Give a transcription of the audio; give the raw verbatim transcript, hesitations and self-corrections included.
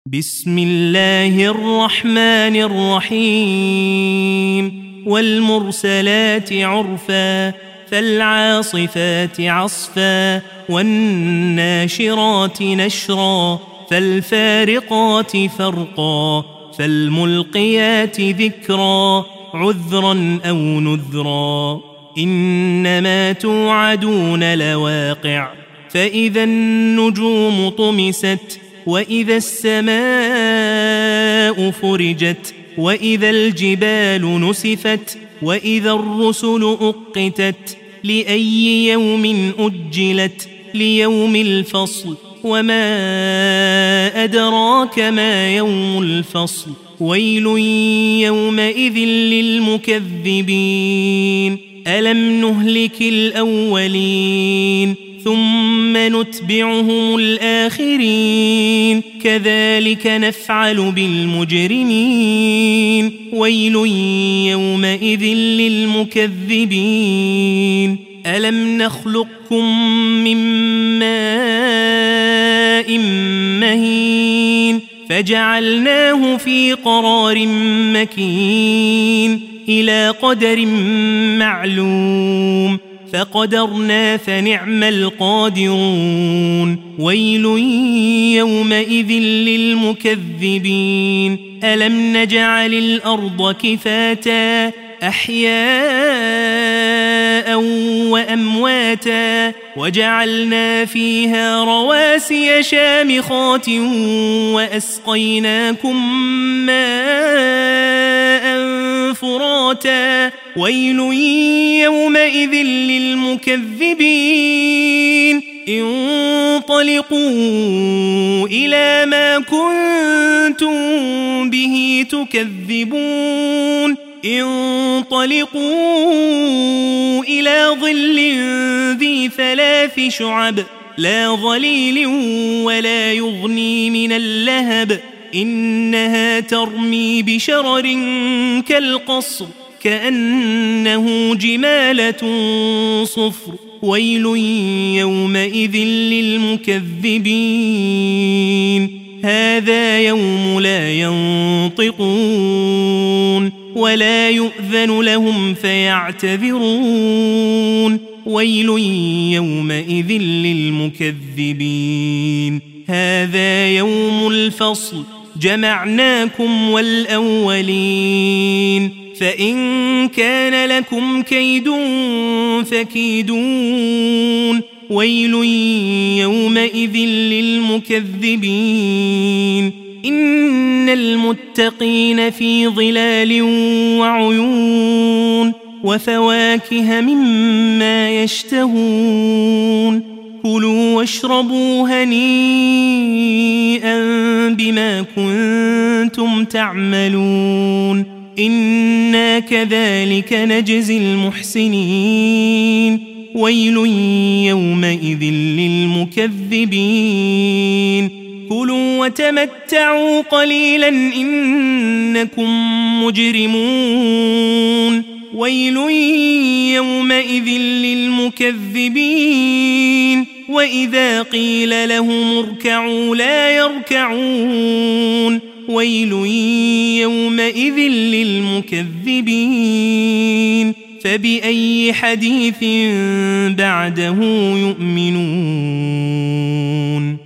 بسم الله الرحمن الرحيم والمرسلات عرفا فالعاصفات عصفا والناشرات نشرا فالفارقات فرقا فالملقيات ذكرا عذرا أو نذرا إنما توعدون لواقع فإذا النجوم طمست وإذا السماء فرجت وإذا الجبال نسفت وإذا الرسل أقتت لأي يوم أجلت ليوم الفصل وما أدراك ما يوم الفصل ويل يومئذ للمكذبين ألم نهلك الأولين ثم نتبعهم الآخرين كذلك نفعل بالمجرمين ويل يومئذ للمكذبين ألم نخلقكم من ماء مهين فجعلناه في قرار مكين إلى قدر معلوم فقدرنا فنعم القادرون ويل يومئذ للمكذبين ألم نجعل الأرض كفاتا أحياء وأمواتا وجعلنا فيها رواسي شامخات وأسقيناكم ماء فراتا ويل يومئذ للمكذبين انطلقوا إلى ما كنتم به تكذبون انطلقوا إلى ظل ذي ثلاث شعب لا ظليل ولا يغني من اللهب إنها ترمي بشرر كالقصر كأنه جمالة صفر ويل يومئذ للمكذبين هذا يوم لا ينطقون ولا يؤذن لهم فيعتذرون ويل يومئذ للمكذبين هذا يوم الفصل جمعناكم والأولين فإن كان لكم كيد فكيدون ويل يومئذ للمكذبين إن المتقين في ظلال وعيون وفواكه مما يشتهون كلوا واشربوا هنيئا بما كنتم تعملون إنا كذلك نجزي المحسنين ويل يومئذ للمكذبين كلوا وتمتعوا قليلا إنكم مجرمون ويل يومئذ للمكذبين وإذا قيل لهم اركعوا لا يركعون ويل يومئذ للمكذبين فبأي حديث بعده يؤمنون